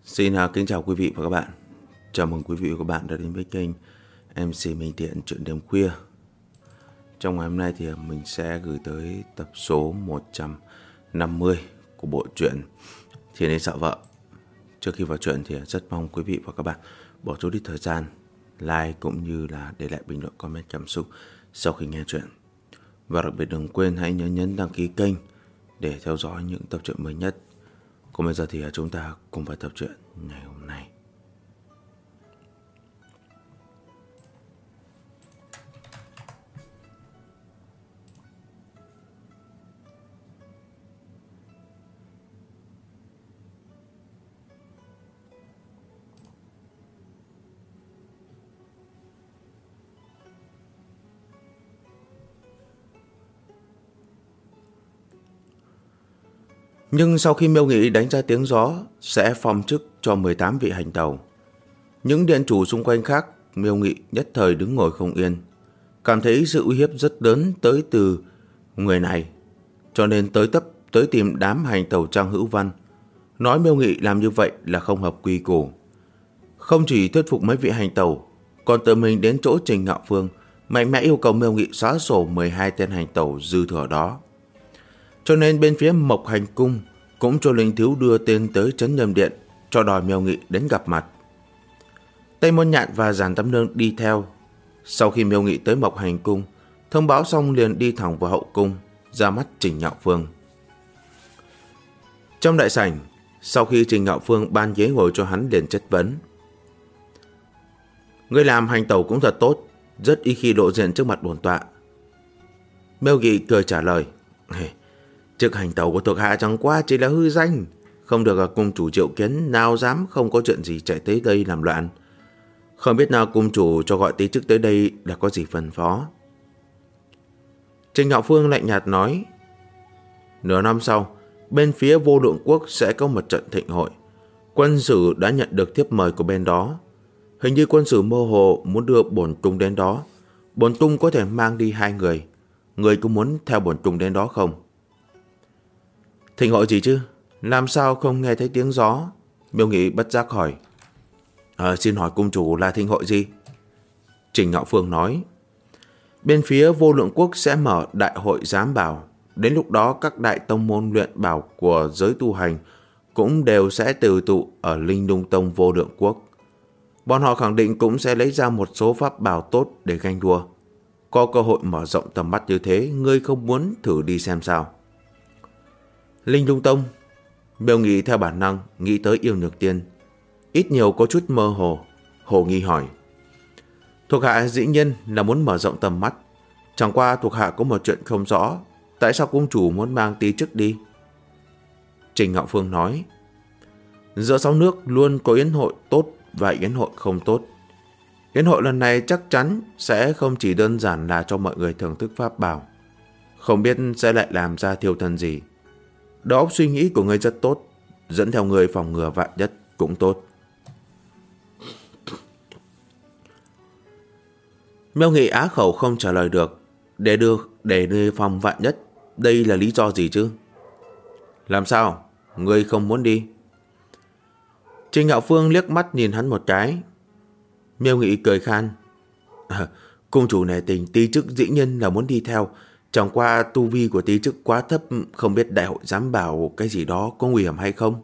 Xin kính chào quý vị và các bạn. Chào mừng quý vị và các bạn đã đến với kênh MC Minh Thiện Chuyện Đêm Khuya. Trong ngày hôm nay thì mình sẽ gửi tới tập số 150 của bộ truyện Thiên Đến Sợ Vợ. Trước khi vào truyện thì rất mong quý vị và các bạn bỏ chút ít thời gian like cũng như là để lại bình luận comment cảm xúc sau khi nghe truyện. Và đặc biệt đừng quên hãy nhấn đăng ký kênh để theo dõi những tập truyện mới nhất. Còn bây giờ thì chúng ta cùng vào tập truyện ngày hôm nay. Nhưng sau khi Miêu Nghị đánh ra tiếng gió sẽ phong chức cho 18 vị hành tẩu, những điện chủ xung quanh khác, Miêu Nghị nhất thời đứng ngồi không yên, cảm thấy sự uy hiếp rất lớn tới từ người này, cho nên tới tìm đám hành tẩu Trang Hữu Văn, nói Miêu Nghị làm như vậy là không hợp quy củ. Không chỉ thuyết phục mấy vị hành tẩu, còn tự mình đến chỗ Trình Ngạo Phương mạnh mẽ yêu cầu Miêu Nghị xóa sổ 12 tên hành tẩu dư thừa đó. Cho nên bên phía Mộc Hành Cung cũng cho Linh Thiếu đưa tên tới Trấn Nhâm Điện cho đòi Miêu Nghị đến gặp mặt. Tây Môn Nhạn và Giản Tâm Nương đi theo. Sau khi Miêu Nghị tới Mộc Hành Cung, thông báo xong liền đi thẳng vào hậu cung, ra mắt Trình Ngạo Phương. Trong đại sảnh, sau khi Trình Ngạo Phương ban ghế ngồi cho hắn liền chất vấn. Ngươi làm hành tẩu cũng thật tốt, rất ít khi lộ diện trước mặt bổn tọa. Miêu Nghị cười trả lời. Chức hành tẩu của thuộc hạ chẳng qua chỉ là hư danh, không được cung chủ triệu kiến, nào dám không có chuyện gì chạy tới đây làm loạn. Không biết nào cung chủ cho gọi tí chức tới đây là có gì phân phó. Trình Ngạo Phương lạnh nhạt nói. Nửa năm sau, bên phía Vô Lượng Quốc sẽ có một trận thịnh hội. Quân sử đã nhận được thiếp mời của bên đó. Hình như quân sử mơ hồ muốn đưa bổn cung đến đó. Bổn cung có thể mang đi 2 người. Người có muốn theo bổn cung đến đó không? Thịnh hội gì chứ? Làm sao không nghe thấy tiếng gió? Miêu Nghị bất giác hỏi. Xin hỏi cung chủ là thịnh hội gì? Trình Ngạo Phương nói. Bên phía Vô Lượng Quốc sẽ mở đại hội giám bảo. Đến lúc đó các đại tông môn luyện bảo của giới tu hành cũng đều sẽ từ tụ ở Linh Lung Tông Vô Lượng Quốc. Bọn họ khẳng định cũng sẽ lấy ra một số pháp bảo tốt để ganh đua. Có cơ hội mở rộng tầm mắt như thế, ngươi không muốn thử đi xem sao? Linh Lung Tông. Miêu Nghị theo bản năng nghĩ tới Yêu Nhược Tiên, ít nhiều có chút mơ hồ. Hồ nghi hỏi. Thuộc hạ dĩ nhiên là muốn mở rộng tầm mắt, chẳng qua thuộc hạ có một chuyện không rõ, tại sao cung chủ muốn mang tí chức đi? Trình Ngạo Phương nói. Giữa 6 nước luôn có yến hội tốt và yến hội không tốt. Yến hội lần này chắc chắn sẽ không chỉ đơn giản là cho mọi người thưởng thức pháp bảo, không biết sẽ lại làm ra thiêu thân gì. Đầu óc suy nghĩ của ngươi rất tốt, dẫn theo người phòng ngừa vạn nhất cũng tốt. Miêu Nghị á khẩu không trả lời được. Để đưa phòng vạn nhất, đây là lý do gì chứ? Làm sao? Ngươi không muốn đi? Trình Ngạo Phương liếc mắt nhìn hắn một cái. Miêu Nghị cười khan. Cung chủ nể tình, tí chức dĩ nhiên là muốn đi theo. Chẳng qua tu vi của tí chức quá thấp, không biết đại hội giám bảo cái gì đó có nguy hiểm hay không?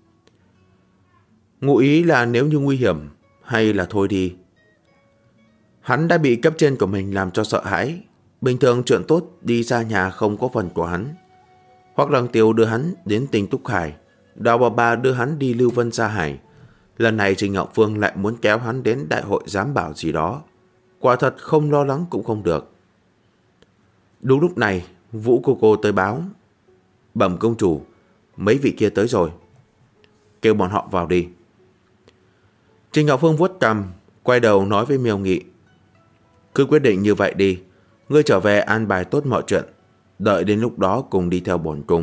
Ngụ ý là nếu như nguy hiểm, hay là thôi đi. Hắn đã bị cấp trên của mình làm cho sợ hãi. Bình thường chuyện tốt đi ra nhà không có phần của hắn. Hoặc Lăng Tiêu đưa hắn đến Tinh Túc Hải, Đào Bà Bà đưa hắn đi Lưu Vân Sa Hải. Lần này Trình Ngạo Phương lại muốn kéo hắn đến đại hội giám bảo gì đó. Quả thật không lo lắng cũng không được. Đúng lúc này, Vũ cô tới báo. Bẩm công chủ, mấy vị kia tới rồi. Kêu bọn họ vào đi. Trình Ngạo Phương vuốt cằm, quay đầu nói với Miêu Nghị. Cứ quyết định như vậy đi. Ngươi trở về an bài tốt mọi chuyện. Đợi đến lúc đó cùng đi theo bổn cung.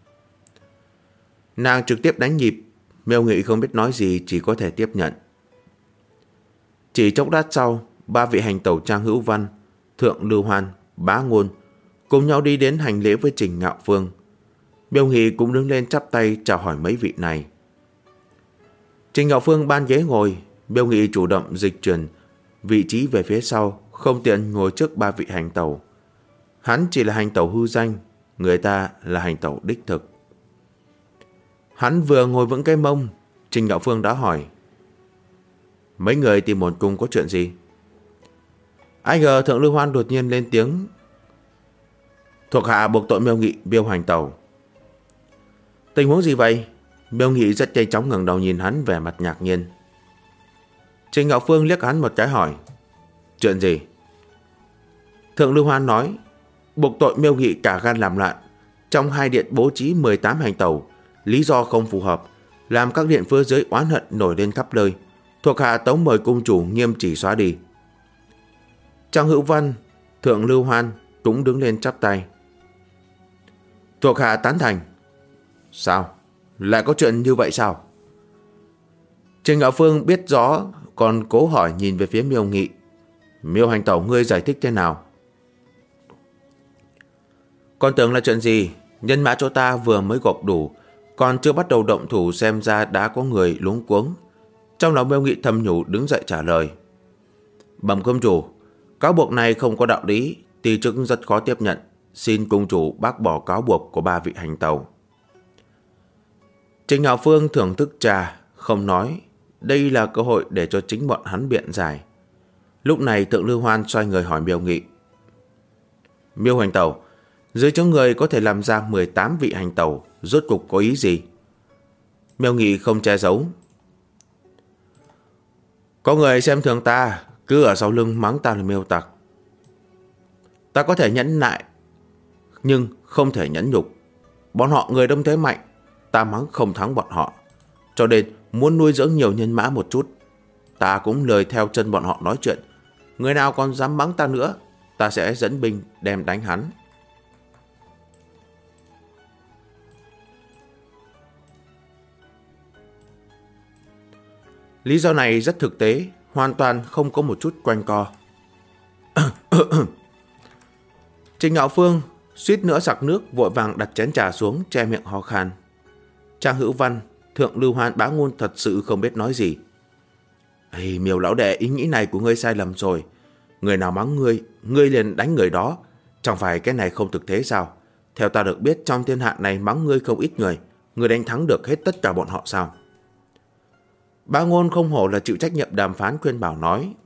Nàng trực tiếp đánh nhịp. Miêu Nghị không biết nói gì, chỉ có thể tiếp nhận. Chỉ chốc lát sau, 3 vị hành tẩu Trang Hữu Văn, Thượng Lưu Hoan, Bá Ngôn cùng nhau đi đến hành lễ với Trình Ngạo Phương. Miêu Nghị cũng đứng lên chắp tay chào hỏi mấy vị này. Trình Ngạo Phương ban ghế ngồi, Miêu Nghị chủ động dịch chuyển vị trí về phía sau, không tiện ngồi trước ba vị hành tẩu. Hắn chỉ là hành tẩu hư danh, người ta là hành tẩu đích thực. Hắn vừa ngồi vững cái mông, Trình Ngạo Phương đã hỏi: mấy người tìm một cung có chuyện gì? Ai ngờ Thượng Lưu Hoan đột nhiên lên tiếng: thuộc hạ buộc tội Miêu Nghị biêu hành tẩu. Tình huống gì vậy? Miêu Nghị rất nhanh chóng ngẩng đầu nhìn hắn, vẻ mặt ngạc nhiên. Trình Ngạo Phương liếc hắn một cái hỏi: chuyện gì? Thượng Lưu Hoan nói: buộc tội Miêu Nghị cả gan làm loạn, trong hai điện bố trí 18 hành tẩu, lý do không phù hợp, làm các điện phía dưới oán hận nổi lên khắp nơi. Thuộc hạ tống mời cung chủ nghiêm chỉ xóa đi. Trang Hữu Văn, Thượng Lưu Hoan cũng đứng lên chắp tay. Thuộc hạ tán thành. Sao? Lại có chuyện như vậy sao? Trình Ngạo Phương biết rõ, còn cố hỏi nhìn về phía Miêu Nghị. Miêu hành tẩu, ngươi giải thích thế nào? Con tưởng là chuyện gì? Nhân mã chỗ ta vừa mới gộp đủ, còn chưa bắt đầu động thủ, xem ra đã có người luống cuống. Trong lòng Miêu Nghị thầm nhủ, đứng dậy trả lời. Bẩm công chủ, cáo buộc này không có đạo lý, ty chức rất khó tiếp nhận, xin cung chủ bác bỏ cáo buộc của ba vị hành tẩu. Trình Ngạo Phương thưởng thức trà, không nói. Đây là cơ hội để cho chính bọn hắn biện giải. Lúc này Thượng Lưu Hoan xoay người hỏi Miêu Nghị. Miêu hành tẩu, dưới chỗ người có thể làm ra 18 vị hành tẩu, rốt cục có ý gì? Miêu Nghị không che giấu. Có người xem thường ta, cứ ở sau lưng mắng ta là miêu tặc. Ta có thể nhẫn nại, nhưng không thể nhẫn nhục. Bọn họ người đông thế mạnh, ta mắng không thắng bọn họ, cho nên muốn nuôi dưỡng nhiều nhân mã một chút. Ta cũng lười theo chân bọn họ nói chuyện. Người nào còn dám mắng ta nữa, ta sẽ dẫn binh đem đánh hắn. Lý do này rất thực tế, hoàn toàn không có một chút quanh co. Trình Ngạo Phương suýt nữa sặc nước, vội vàng đặt chén trà xuống, che miệng ho khan. Trang Hữu Văn, Thượng Lưu Hoan Bá Ngôn thật sự không biết nói gì. Ê, Miêu lão đệ, ý nghĩ này của ngươi sai lầm rồi. Người nào mắng ngươi liền đánh người đó. Chẳng phải cái này không thực tế sao? Theo ta được biết, trong thiên hạ này mắng ngươi không ít người, ngươi đánh thắng được hết tất cả bọn họ sao? Bá Ngôn không hổ là chịu trách nhiệm đàm phán, khuyên bảo nói.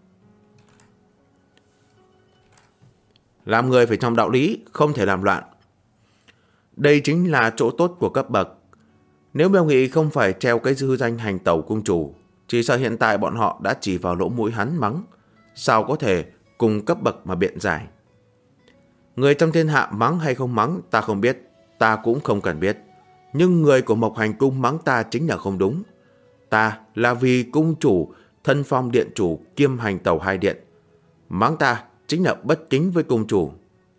Làm người phải trong đạo lý, không thể làm loạn. Đây chính là chỗ tốt của cấp bậc. Nếu Miêu Nghị không phải treo cái dư danh hành tẩu cung chủ, chỉ sợ hiện tại bọn họ đã chỉ vào lỗ mũi hắn mắng. Sao có thể cùng cấp bậc mà biện giải? Người trong thiên hạ mắng hay không mắng ta không biết, ta cũng không cần biết. Nhưng người của Mộc Hành Cung mắng ta chính là không đúng. Ta là vì cung chủ, thân phong điện chủ kiêm hành tẩu hai điện. Mắng ta chính là bất kính với cung chủ.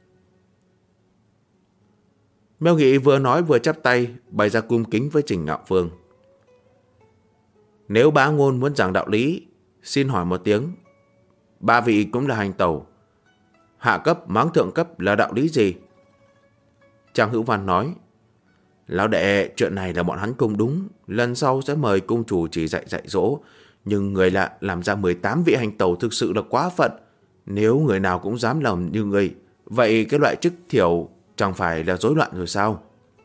Miêu Nghị vừa nói vừa chắp tay, bày ra cung kính với Trình Ngạo Phương. Nếu Bá Ngôn muốn giảng đạo lý, xin hỏi một tiếng. Ba vị cũng là hành tẩu, hạ cấp mắng thượng cấp là đạo lý gì? Trang Hữu Văn nói. Lão đệ, chuyện này là bọn hắn không đúng, lần sau sẽ mời cung chủ chỉ dạy dỗ. Nhưng người lạ làm ra 18 vị hành tẩu thực sự là quá phận. Nếu người nào cũng dám làm như người, vậy cái loại chức thiểu chẳng phải là rối loạn rồi sao?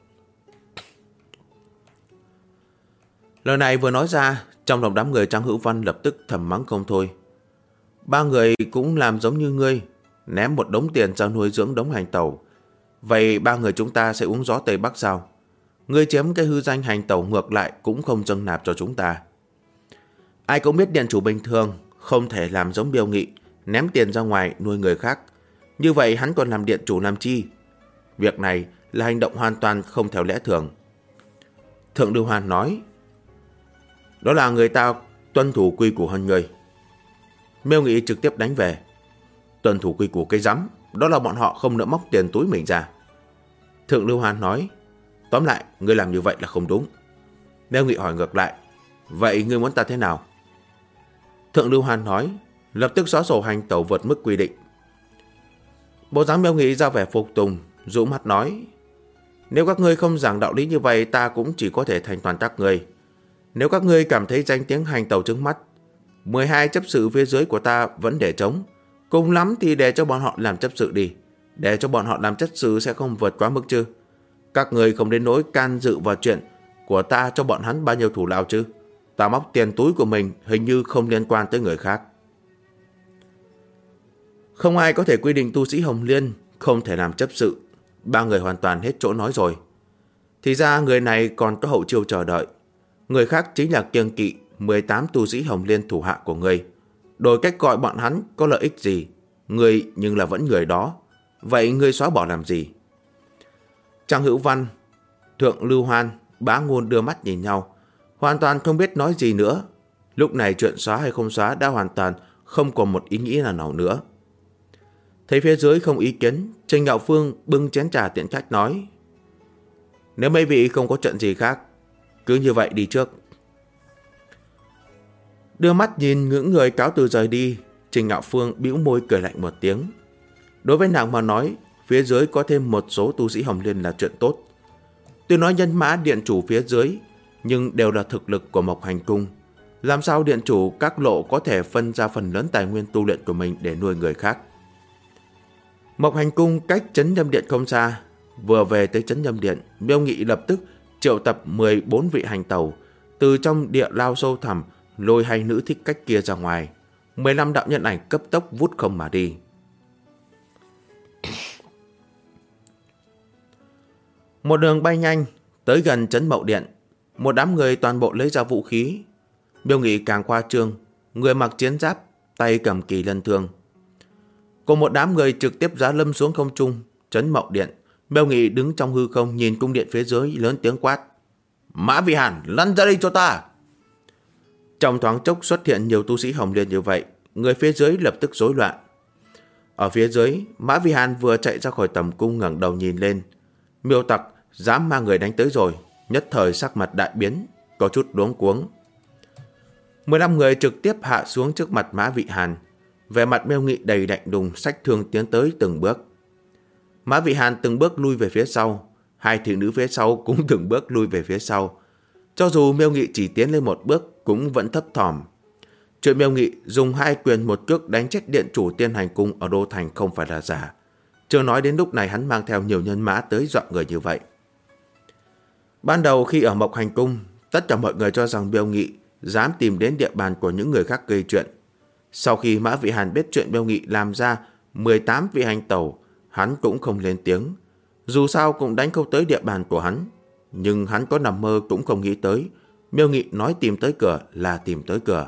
Lời này vừa nói ra, trong lòng đám người Trang Hữu Văn lập tức thầm mắng không thôi. Ba người cũng làm giống như ngươi, ném một đống tiền ra nuôi dưỡng đống hành tẩu. Vậy ba người chúng ta sẽ uống gió Tây Bắc sao? Ngươi chiếm cái hư danh hành tẩu ngược lại cũng không dâng nạp cho chúng ta. Ai cũng biết điện chủ bình thường không thể làm giống Miêu Nghị, ném tiền ra ngoài nuôi người khác. Như vậy hắn còn làm điện chủ làm chi? Việc này là hành động hoàn toàn không theo lẽ thường. Thượng Lưu Hoan nói. Đó là người ta tuân thủ quy củ hơn người. Miêu Nghị trực tiếp đánh về. Tuân thủ quy củ cái rắm, đó là bọn họ không nỡ móc tiền túi mình ra. Thượng Lưu Hoan nói. Tóm lại, ngươi làm như vậy là không đúng. Miêu Nghị hỏi ngược lại. Vậy ngươi muốn ta thế nào? Thượng Lưu Hoan nói. Lập tức xóa sổ hành tẩu vượt mức quy định. Bộ dáng Miêu Nghị ra vẻ phục tùng, rũ mắt nói. Nếu các ngươi không giảng đạo lý như vậy, ta cũng chỉ có thể thành toàn các ngươi. Nếu các ngươi cảm thấy danh tiếng hành tẩu trước mắt, 12 chấp sự phía dưới của ta vẫn để trống. Cùng lắm thì để cho bọn họ làm chấp sự đi. Để cho bọn họ làm chấp sự sẽ không vượt quá mức chứ. Các người không đến nỗi can dự vào chuyện của ta cho bọn hắn bao nhiêu thù lao chứ. Ta móc tiền túi của mình hình như không liên quan tới người khác. Không ai có thể quy định tu sĩ Hồng Liên không thể làm chấp sự. Ba người hoàn toàn hết chỗ nói rồi. Thì ra người này còn có hậu chiêu chờ đợi. Người khác chính là kiêng kỵ 18 tu sĩ Hồng Liên thủ hạ của ngươi. Đổi cách gọi bọn hắn có lợi ích gì? Ngươi nhưng là vẫn người đó. Vậy ngươi xóa bỏ làm gì? Trang Hữu Văn, Thượng Lưu Hoan, Bá Ngôn đưa mắt nhìn nhau, hoàn toàn không biết nói gì nữa. Lúc này chuyện xóa hay không xóa đã hoàn toàn không còn một ý nghĩ nào nữa. Thấy phía dưới không ý kiến, Trình Ngạo Phương bưng chén trà tiện khách nói: nếu mấy vị không có chuyện gì khác, cứ như vậy đi trước. Đưa mắt nhìn những người cáo từ rời đi, Trình Ngạo Phương bĩu môi cười lạnh một tiếng. Đối với nàng mà nói, phía dưới có thêm một số tu sĩ Hồng Liên là chuyện tốt. Tuy nói nhân mã điện chủ phía dưới, nhưng đều là thực lực của Mộc Hành Cung. Làm sao điện chủ các lộ có thể phân ra phần lớn tài nguyên tu luyện của mình để nuôi người khác? Mộc Hành Cung cách Trấn Nhâm Điện không xa. Vừa về tới Trấn Nhâm Điện, Miêu Nghị lập tức triệu tập 14 vị hành tẩu từ trong địa lao sâu thẳm lôi hai nữ thích cách kia ra ngoài. 15 đạo nhân ảnh cấp tốc vút không mà đi. Một đường bay nhanh tới gần Trấn Mậu Điện, một đám người toàn bộ lấy ra vũ khí. Miêu Nghị càng khoa trương, người mặc chiến giáp, tay cầm kỳ lân thương. Cùng một đám người trực tiếp giáng lâm xuống không trung Trấn Mậu Điện. Miêu Nghị đứng trong hư không nhìn cung điện phía dưới, lớn tiếng quát: Mã Vị Hàn, lăn ra đây cho ta! Trong thoáng chốc xuất hiện nhiều tu sĩ Hồng Liên như vậy, người phía dưới lập tức rối loạn. Ở phía dưới, Mã Vị Hàn vừa chạy ra khỏi tầm cung ngẩng đầu nhìn lên. Miêu tặc dám mang người đánh tới rồi, nhất thời sắc mặt đại biến, có chút luống cuống. 15 người trực tiếp hạ xuống trước mặt Mã Vị Hàn. Vẻ mặt Miêu Nghị đầy lạnh lùng, xách thương tiến tới từng bước. Mã Vị Hàn từng bước lui về phía sau, hai thị nữ phía sau cũng từng bước lui về phía sau. Cho dù Miêu Nghị chỉ tiến lên một bước cũng vẫn thấp thỏm. Chuyện Miêu Nghị dùng hai quyền một cước đánh chết điện chủ Tiên Hành Cung ở Đô Thành không phải là giả. Chưa nói đến lúc này hắn mang theo nhiều nhân mã tới dọa người như vậy. Ban đầu khi ở Mộc Hành Cung, tất cả mọi người cho rằng Miêu Nghị dám tìm đến địa bàn của những người khác gây chuyện. Sau khi Mã Vị Hàn biết chuyện Miêu Nghị làm ra 18 vị hành tẩu, hắn cũng không lên tiếng. Dù sao cũng đánh không tới địa bàn của hắn. Nhưng hắn có nằm mơ cũng không nghĩ tới Miêu Nghị nói tìm tới cửa là tìm tới cửa.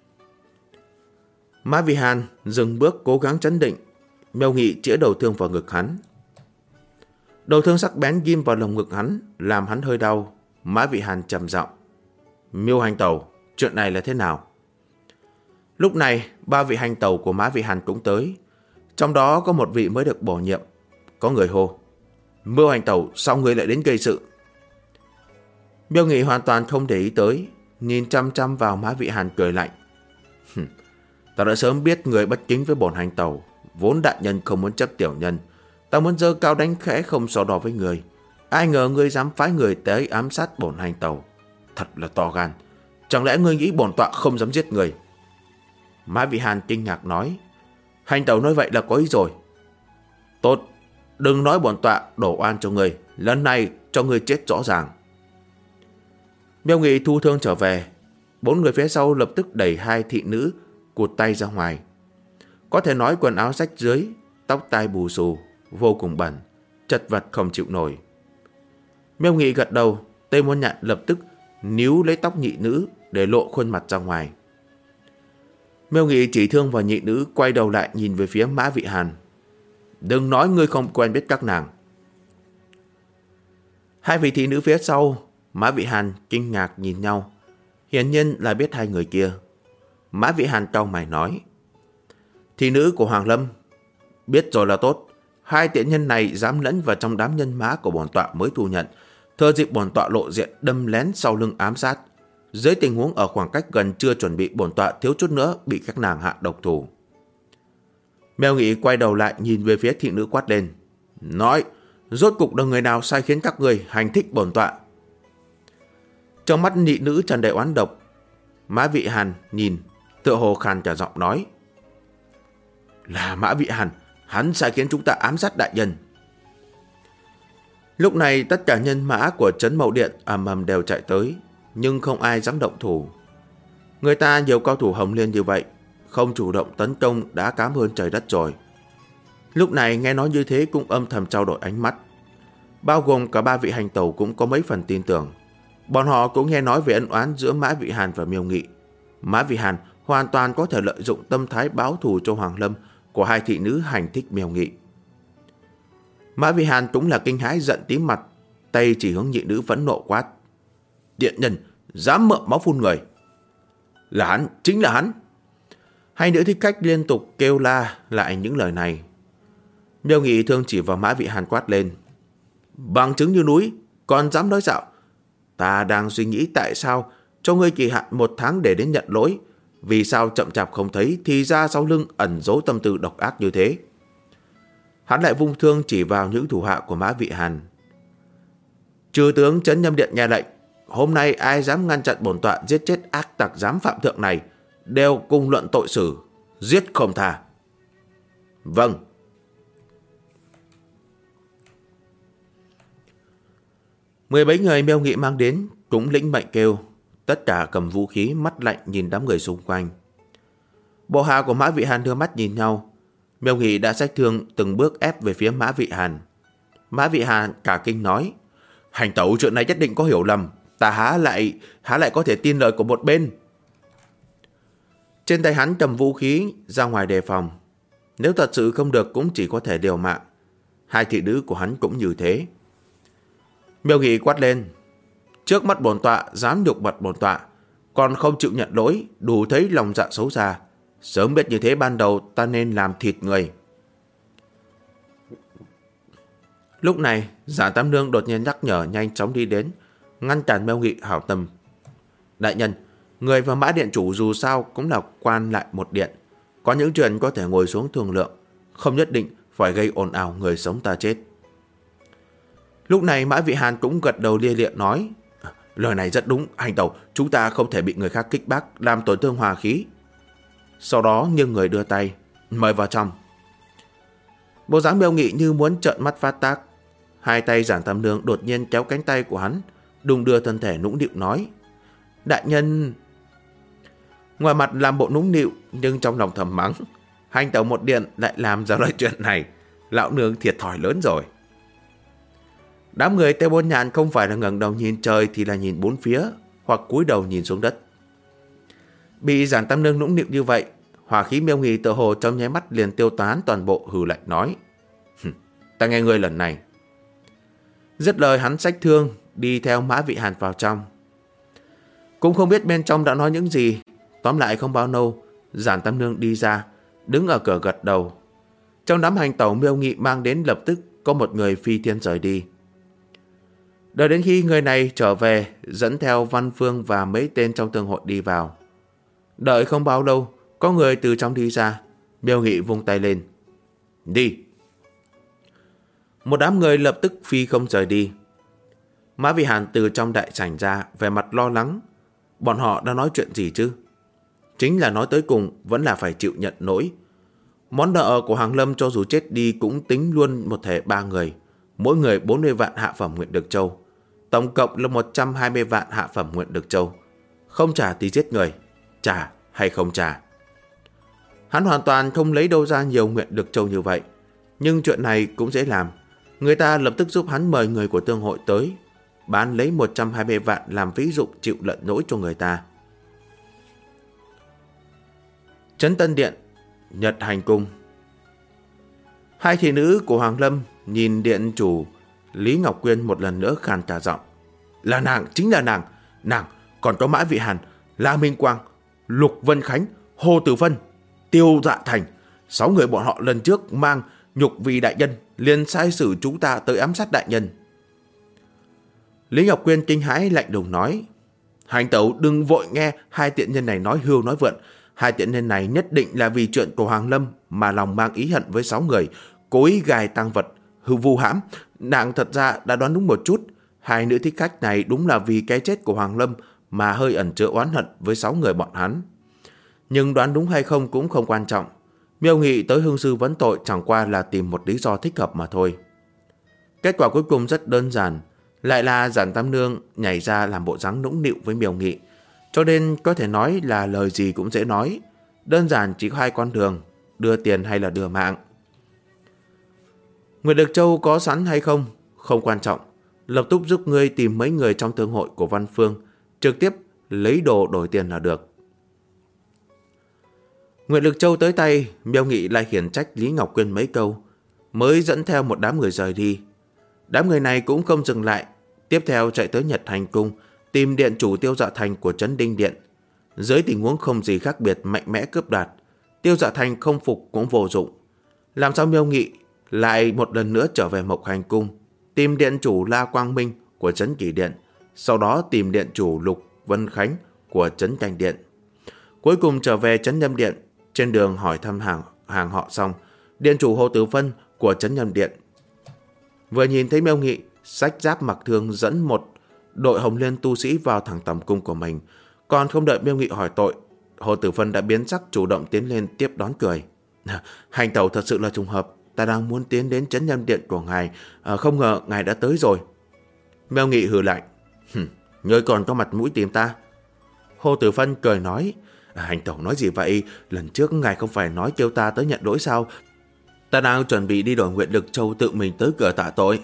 Mã Vị Hàn dừng bước cố gắng trấn định. Miêu Nghị chĩa đầu thương vào ngực hắn. Đầu thương sắc bén ghim vào lồng ngực hắn, làm hắn hơi đau. Mã Vị Hàn trầm giọng: Miêu hành tẩu, chuyện này là thế nào? Lúc này, ba vị hành tẩu của Mã Vị Hàn cũng tới. Trong đó có một vị mới được bổ nhiệm. Có người hô: Miêu hành tẩu, sao người lại đến gây sự? Miêu Nghị hoàn toàn không để ý tới, nhìn chăm chăm vào Mã Vị Hàn cười lạnh: Ta đã sớm biết người bất kính với bổn hành tẩu, vốn đại nhân không muốn chấp tiểu nhân. Ta muốn giơ cao đánh khẽ không so đo với người. Ai ngờ ngươi dám phái người tới ám sát bổn hành tẩu. Thật là to gan. Chẳng lẽ ngươi nghĩ bổn tọa không dám giết người? Mã Vị Hàn kinh ngạc nói: Hành tẩu nói vậy là có ý rồi. Tốt, đừng nói bổn tọa đổ oan cho ngươi. Lần này cho ngươi chết rõ ràng. Miêu Nghị thu thương trở về. 4 người phía sau lập tức đẩy hai thị nữ cụt tay ra ngoài. Có thể nói quần áo rách dưới, tóc tai bù xù, vô cùng bẩn, chật vật không chịu nổi. Miêu Nghị gật đầu, Tây Môn Nhạn lập tức níu lấy tóc nhị nữ để lộ khuôn mặt ra ngoài. Miêu Nghị chỉ thương vào nhị nữ, quay đầu lại nhìn về phía Mã Vị Hàn: Đừng nói ngươi không quen biết các nàng. Hai vị thị nữ phía sau Mã Vị Hàn kinh ngạc nhìn nhau, hiển nhiên là biết hai người kia. Mã Vị Hàn cau mày nói: Thị nữ của Hoàng Lâm. Biết rồi là tốt. Hai tiện nhân này dám lẫn vào trong đám nhân mã của bổn tọa mới thu nhận, thừa dịp bổn tọa lộ diện đâm lén sau lưng ám sát. Dưới tình huống ở khoảng cách gần chưa chuẩn bị, bổn tọa thiếu chút nữa bị các nàng hạ độc thủ. Miêu Nghị quay đầu lại nhìn về phía thị nữ quát lên: Nói, rốt cục là người nào sai khiến các người hành thích bổn tọa? Trong mắt nhị nữ tràn đầy oán độc. Mã Vị Hàn nhìn, tựa hồ khàn cả giọng nói: Là Mã Vị Hàn, hắn sai khiến chúng ta ám sát đại nhân. Lúc này tất cả nhân mã của trấn Mậu Điện ầm ầm đều chạy tới, nhưng không ai dám động thủ. Người ta nhiều cao thủ Hồng Liên như vậy, không chủ động tấn công đã cám hơn trời đất rồi. Lúc này nghe nói như thế cũng âm thầm trao đổi ánh mắt. Bao gồm cả ba vị hành tẩu cũng có mấy phần tin tưởng. Bọn họ cũng nghe nói về ân oán giữa Mã Vị Hàn và Miêu Nghị. Mã Vị Hàn hoàn toàn có thể lợi dụng tâm thái báo thù cho Hoàng Lâm của hai thị nữ hành thích Miêu Nghị. Mã Vị Hàn cũng là kinh hãi giận tím mặt, tay chỉ hướng nhị nữ phẫn nộ quát: Tiện nhân, dám mượn máu phun người! Là hắn, chính là hắn! Hai nữ thích khách liên tục kêu la lại những lời này. Miêu Nghị thương chỉ vào Mã Vị Hàn quát lên: Bằng chứng như núi, còn dám nói dạo? Ta đang suy nghĩ tại sao cho ngươi kỳ hạn 1 tháng để đến nhận lỗi. Vì sao chậm chạp không thấy, thì ra sau lưng ẩn giấu tâm tư độc ác như thế. Hắn lại vung thương chỉ vào những thủ hạ của Mã Vị Hàn. Chư tướng Trấn Nhâm Điện nghe lệnh, hôm nay ai dám ngăn chặn bổn tọa giết chết ác tặc giám phạm thượng này, đều cùng luận tội xử, giết không tha. Vâng. Mười mấy người Miêu Nghị mang đến cũng lĩnh mệnh kêu, tất cả cầm vũ khí, mắt lạnh nhìn đám người xung quanh. Bộ hạ của Mã Vị Hàn đưa mắt nhìn nhau. Miêu Nghị đã xách thương từng bước ép về phía Mã Vị Hàn. Mã Vị Hàn cả kinh nói: Hành tẩu, chuyện này nhất định có hiểu lầm, ta há lại có thể tin lời của một bên. Trên tay hắn cầm vũ khí ra ngoài đề phòng. Nếu thật sự không được cũng chỉ có thể liều mạng. Hai thị nữ của hắn cũng như thế. Miêu Nghị quát lên: Trước mắt bổn tọa dám nhục mật bổn tọa, còn không chịu nhận lỗi, đủ thấy lòng dạ xấu xa. Sớm biết như thế ban đầu ta nên làm thịt người. Lúc này Giản Tam Nương đột nhiên nhắc nhở, nhanh chóng đi đến ngăn cản Miêu Nghị hảo tâm. Đại nhân, người và Mã Điện chủ dù sao cũng là quan lại một điện, có những chuyện có thể ngồi xuống thương lượng, không nhất định phải gây ồn ào người sống ta chết. Lúc này Mã Vị Hàn cũng gật đầu lia lịa nói: Lời này rất đúng, hành tẩu, chúng ta không thể bị người khác kích bác làm tổn thương hòa khí. Sau đó nghiêng người đưa tay mời vào trong. Bộ dáng Miêu Nghị như muốn trợn mắt phát tác. Hai tay Giản Tam Nương đột nhiên kéo cánh tay của hắn, đung đưa thân thể nũng nịu nói: Đại nhân. Ngoài mặt làm bộ nũng nịu, nhưng trong lòng thầm mắng: Hành tẩu một điện lại làm ra loại chuyện này, lão nương thiệt thòi lớn rồi. Đám người Tây Bôn Nhạn không phải là ngẩng đầu nhìn trời thì là nhìn bốn phía, hoặc cúi đầu nhìn xuống đất. Bị Giản Tam Nương nũng nịu như vậy, hỏa khí Miêu Nghị tựa hồ trong nháy mắt liền tiêu tán toàn bộ, hừ lạnh nói: Ta nghe ngươi lần này. Dứt lời hắn xách thương đi theo Mã Vị Hàn vào trong. Cũng không biết bên trong đã nói những gì. Tóm lại không bao lâu, Giản Tam Nương đi ra, đứng ở cửa gật đầu. Trong đám hành tẩu Miêu Nghị mang đến lập tức có một người phi thiên rời đi. Đợi đến khi người này trở về, dẫn theo Văn Phương và mấy tên trong thương hội đi vào. Đợi không bao lâu, có người từ trong đi ra. Miêu Nghị vung tay lên: Đi. Một đám người lập tức phi không rời đi. Mã Vị Hàn từ trong đại sảnh ra, vẻ mặt lo lắng. Bọn họ đã nói chuyện gì chứ? Chính là nói tới cùng vẫn là phải chịu nhận lỗi. Món nợ của Hoàng Lâm cho dù chết đi cũng tính luôn một thể 3 người, mỗi người 40 vạn hạ phẩm Nguyện Được Châu, tổng cộng là 120 vạn hạ phẩm Nguyện Được Châu. Không trả thì giết người, trả hay không trả. Hắn hoàn toàn không lấy đâu ra nhiều Nguyện Được Châu như vậy, nhưng chuyện này cũng dễ làm. Người ta lập tức giúp hắn mời người của thương hội tới, bán lấy 120 vạn làm ví dụ chịu lận lỗi cho người ta. Trấn Tân Điện, Nhật Hành Cung. Hai thị nữ của Hoàng Lâm nhìn điện chủ Lý Ngọc Quyên một lần nữa khàn cả giọng: Là nàng, chính là nàng. Nàng còn có Mã Vị Hàn, La Minh Quang, Lục Vân Khánh, Hồ Tử Phân, Tiêu Dạ Thành. 6 người bọn họ lần trước mang nhục vì đại nhân, liền sai sử chúng ta tới ám sát đại nhân. Lý Ngọc Quyên kinh hãi lạnh lùng nói: Hành tẩu đừng vội nghe hai tiện nhân này nói hưu nói vượn. Hai tiện nhân này nhất định là vì chuyện của Hoàng Lâm mà lòng mang ý hận với 6 người, cố ý gài tang vật, hư vu hãm. Nàng thật ra đã đoán đúng một chút. Hai nữ thích khách này đúng là vì cái chết của Hoàng Lâm mà hơi ẩn chứa oán hận với 6 người bọn hắn. Nhưng đoán đúng hay không cũng không quan trọng. Miêu Nghị tới Hương Sư vấn tội chẳng qua là tìm một lý do thích hợp mà thôi. Kết quả cuối cùng rất đơn giản, lại là Giản Tam Nương nhảy ra làm bộ dáng nũng nịu với Miêu Nghị. Cho nên có thể nói là lời gì cũng dễ nói. Đơn giản chỉ có hai con đường, đưa tiền hay là đưa mạng. Nguyệt Lực Châu có sẵn hay không, không quan trọng. Lập tức giúp ngươi tìm mấy người trong thương hội của Văn Phương, trực tiếp lấy đồ đổi tiền là được. Nguyệt Lực Châu tới tay, Miêu Nghị lại khiển trách Lý Ngọc Quyên mấy câu, mới dẫn theo một đám người rời đi. Đám người này cũng không dừng lại, tiếp theo chạy tới Nhật Thành Cung, tìm điện chủ Tiêu Dạ Thành của Trấn Đinh Điện. Dưới tình huống không gì khác biệt mạnh mẽ cướp đoạt, Tiêu Dạ Thành không phục cũng vô dụng. Làm sao Miêu Nghị lại một lần nữa trở về Mộc Hành Cung, tìm điện chủ La Quang Minh của Trấn Kỷ Điện, sau đó tìm điện chủ Lục Vân Khánh của Trấn Canh Điện. Cuối cùng trở về Trấn Nhâm Điện, trên đường hỏi thăm hàng họ xong, điện chủ Hồ Tử Phân của Trấn Nhâm Điện vừa nhìn thấy Miêu Nghị xách giáp mặc thương dẫn một đội Hồng Liên tu sĩ vào thẳng tầm cung của mình, còn không đợi Miêu Nghị hỏi tội, Hồ Tử Phân đã biến sắc chủ động tiến lên tiếp đón cười. Hành tẩu thật sự là trùng hợp, ta đang muốn tiến đến Trấn Nhâm Điện của ngài, không ngờ ngài đã tới rồi. Miêu Nghị hừ lạnh, ngươi còn có mặt mũi tìm ta? Hồ Tử Phân cười nói, hành tẩu nói gì vậy, lần trước ngài không phải nói kêu ta tới nhận lỗi sao? Ta đang chuẩn bị đi đổi Nguyệt Lực Châu tự mình tới cửa tạ tội.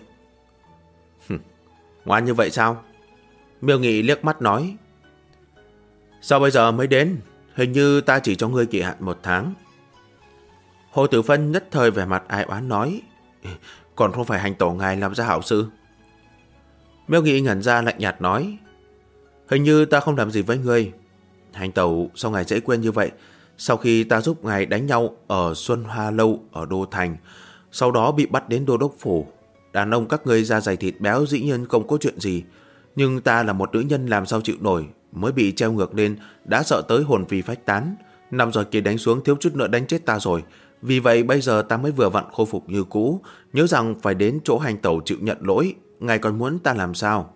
Ngoan như vậy sao? Miêu Nghị liếc mắt nói, sao bây giờ mới đến? Hình như ta chỉ cho ngươi kỳ hạn 1 tháng. Hồ Tử Phân nhất thời vẻ mặt ai oán nói, còn không phải hành tổ ngài làm ra hảo sự. Miêu Nghị ngẩn ra lạnh nhạt nói, hình như ta không làm gì với ngươi. Hành tẩu sao ngài dễ quên như vậy? Sau khi ta giúp ngài đánh nhau ở Xuân Hoa Lâu ở Đô Thành, sau đó bị bắt đến Đô Đốc Phủ, đàn ông các ngươi da dày thịt béo dĩ nhiên không có chuyện gì, nhưng ta là một nữ nhân làm sao chịu nổi, mới bị treo ngược lên, đã sợ tới hồn phi phách tán. 5 giờ kia đánh xuống thiếu chút nữa đánh chết ta rồi. Vì vậy bây giờ ta mới vừa vặn khôi phục như cũ, nhớ rằng phải đến chỗ hành tẩu chịu nhận lỗi. Ngài còn muốn ta làm sao?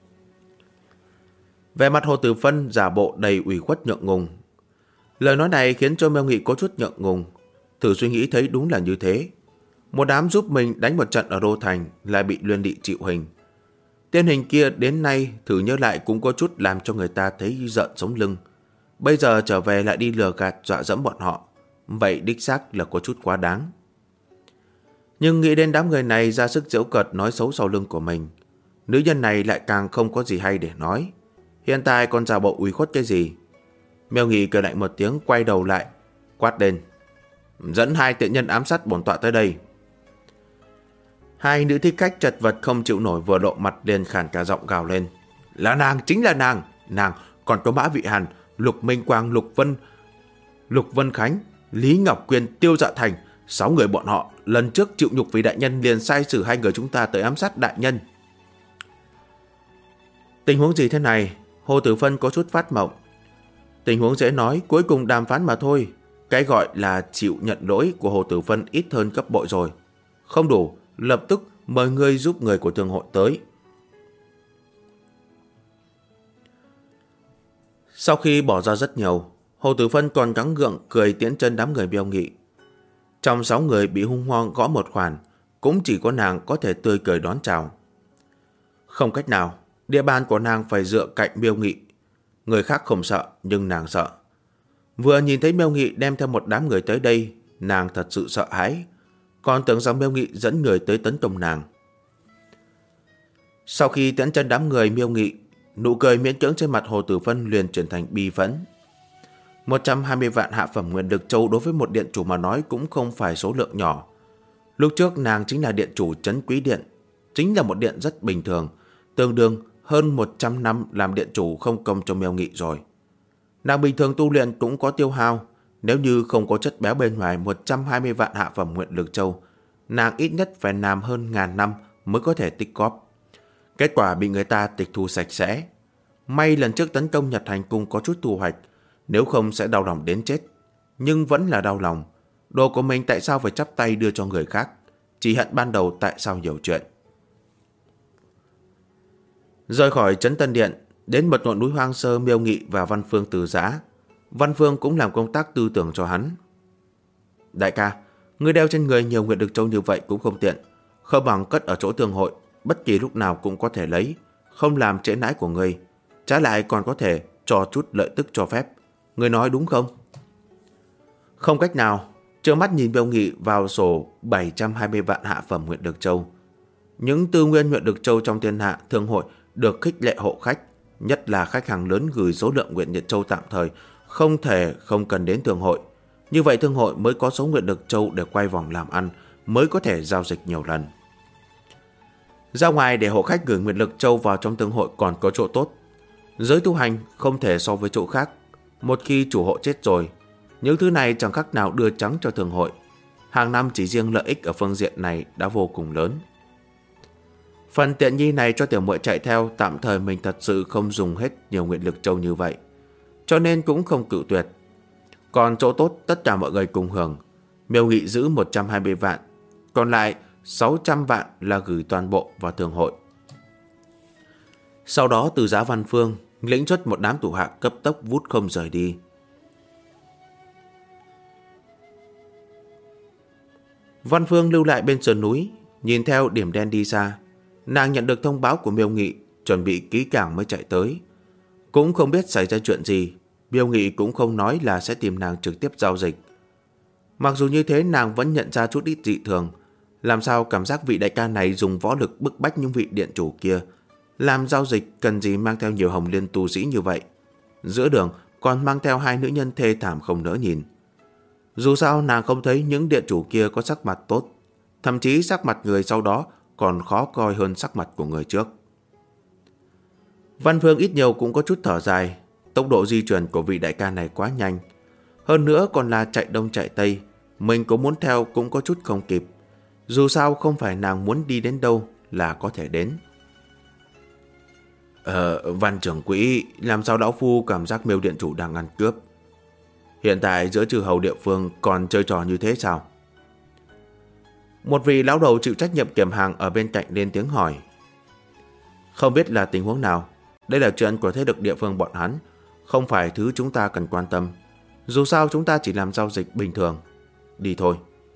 Về mặt Hồ Tử Phân giả bộ đầy ủy khuất ngượng ngùng. Lời nói này khiến cho Miêu Nghị có chút ngượng ngùng. Thử suy nghĩ thấy đúng là như thế. Một đám giúp mình đánh một trận ở Đô Thành lại bị Luyện Đị chịu hình. Tên hình kia đến nay thử nhớ lại cũng có chút làm cho người ta thấy giận sống lưng. Bây giờ trở về lại đi lừa gạt dọa dẫm bọn họ, vậy đích xác là có chút quá đáng. Nhưng nghĩ đến đám người này ra sức giễu cợt nói xấu sau lưng của mình, nữ nhân này lại càng không có gì hay để nói. Hiện tại còn giả bộ ủy khuất cái gì? Miêu Nghị cười lạnh một tiếng, quay đầu lại quát lên, dẫn 2 tiện nhân ám sát bổn tọa tới đây. 2 nữ thích khách chật vật không chịu nổi vừa lộ mặt liền khản cả giọng gào lên, là nàng, chính là nàng. Nàng còn có Mã Vị Hàn, Lục Minh Quang, Lục Vân Khánh, Lý Ngọc Quyên, Tiêu Dạ Thành, 6 người bọn họ lần trước chịu nhục vì đại nhân liền sai xử 2 người chúng ta tới ám sát đại nhân. Tình huống gì thế này? Hồ Tử Phân có chút phát mộng. Tình huống dễ nói, cuối cùng đàm phán mà thôi. Cái gọi là chịu nhận lỗi của Hồ Tử Phân ít hơn gấp bội rồi. Không đủ, lập tức mời ngươi giúp người của thương hội tới. Sau khi bỏ ra rất nhiều, Hồ Tử Phân còn gắng gượng cười tiễn chân đám người Miêu Nghị. Trong 6 người bị hung hoang gõ một khoản, cũng chỉ có nàng có thể tươi cười đón chào. Không cách nào, địa bàn của nàng phải dựa cạnh Miêu Nghị. Người khác không sợ, nhưng nàng sợ. Vừa nhìn thấy Miêu Nghị đem theo một đám người tới đây, nàng thật sự sợ hãi, còn tưởng rằng Miêu Nghị dẫn người tới tấn công nàng. Sau khi tiễn chân đám người Miêu Nghị, nụ cười miễn cưỡng trên mặt Hồ Tử Phân liền chuyển thành bi phẫn. 120 vạn hạ phẩm Nguyệt Lực Châu đối với một điện chủ mà nói cũng không phải số lượng nhỏ. Lúc trước nàng chính là điện chủ Trấn Quý Điện, chính là một điện rất bình thường, tương đương hơn 100 năm làm điện chủ không công cho Miêu Nghị rồi. Nàng bình thường tu luyện cũng có tiêu hao, nếu như không có chất béo bên ngoài 120 vạn hạ phẩm Nguyệt Lực Châu, nàng ít nhất phải làm hơn 1000 năm mới có thể tích góp. Kết quả bị người ta tịch thu sạch sẽ. May lần trước tấn công Nhật Hành Cung có chút thu hoạch, nếu không sẽ đau lòng đến chết. Nhưng vẫn là đau lòng. Đồ của mình tại sao phải chắp tay đưa cho người khác? Chỉ hận ban đầu tại sao nhiều chuyện. Rời khỏi trấn Tân Điện, đến một ngọn núi hoang sơ, Miêu Nghị và Văn Phương từ giã. Văn Phương cũng làm công tác tư tưởng cho hắn. Đại ca, ngươi đeo trên người nhiều nguyện lực châu như vậy cũng không tiện, không bằng cất ở chỗ tương hội, bất kỳ lúc nào cũng có thể lấy, không làm trễ nãi của ngươi, trái lại còn có thể cho chút lợi tức cho phép. Ngươi nói đúng không? Không cách nào. Trợn mắt nhìn Miêu Nghị vào sổ 720 vạn hạ phẩm nguyện lực châu. Những tư nguyên nguyện lực châu trong thiên hạ thương hội được khích lệ hộ khách, nhất là khách hàng lớn gửi số lượng nguyện nhiệt châu tạm thời, không thể không cần đến thương hội. Như vậy thương hội mới có số nguyện lực châu để quay vòng làm ăn, mới có thể giao dịch nhiều lần. Ra ngoài để hộ khách gửi nguyện lực châu vào trong thương hội còn có chỗ tốt. Giới tu hành không thể so với chỗ khác. Một khi chủ hộ chết rồi, những thứ này chẳng khác nào đưa trắng cho thương hội. Hàng năm chỉ riêng lợi ích ở phương diện này đã vô cùng lớn. Phần tiện nghi này cho tiểu muội chạy theo, tạm thời mình thật sự không dùng hết nhiều nguyện lực châu như vậy, cho nên cũng không cự tuyệt. Còn chỗ tốt tất cả mọi người cùng hưởng. Miêu Nghị giữ 120 vạn, còn lại 600 vạn là gửi toàn bộ vào thương hội. Sau đó từ giá Văn Phương lĩnh xuất một đám thủ hạ cấp tốc vút không rời đi. Văn Phương lưu lại bên sườn núi, nhìn theo điểm đen đi xa. Nàng nhận được thông báo của Miêu Nghị, chuẩn bị kỹ càng mới chạy tới. Cũng không biết xảy ra chuyện gì, Miêu Nghị cũng không nói là sẽ tìm nàng trực tiếp giao dịch. Mặc dù như thế, nàng vẫn nhận ra chút ít dị thường. Làm sao cảm giác vị đại ca này dùng võ lực bức bách những vị điện chủ kia? Làm giao dịch cần gì mang theo nhiều hồng liên tu sĩ như vậy? Giữa đường còn mang theo hai nữ nhân thê thảm không nỡ nhìn. Dù sao nàng không thấy những điện chủ kia có sắc mặt tốt, thậm chí sắc mặt người sau đó còn khó coi hơn sắc mặt của người trước. Văn Phương ít nhiều cũng có chút thở dài. Tốc độ di chuyển của vị đại ca này quá nhanh, hơn nữa còn là chạy đông chạy tây, mình có muốn theo cũng có chút không kịp. Dù sao không phải nàng muốn đi đến đâu là có thể đến. Văn trưởng quỹ, làm sao lão phu cảm giác Miêu điện chủ đang ăn cướp? Hiện tại giữa chư hầu địa phương còn chơi trò như thế sao? Một vị lão đầu chịu trách nhiệm kiểm hàng ở bên cạnh lên tiếng hỏi. Không biết là tình huống nào. Đây là chuyện của thế lực địa phương bọn hắn, không phải thứ chúng ta cần quan tâm. Dù sao chúng ta chỉ làm giao dịch bình thường. Đi thôi.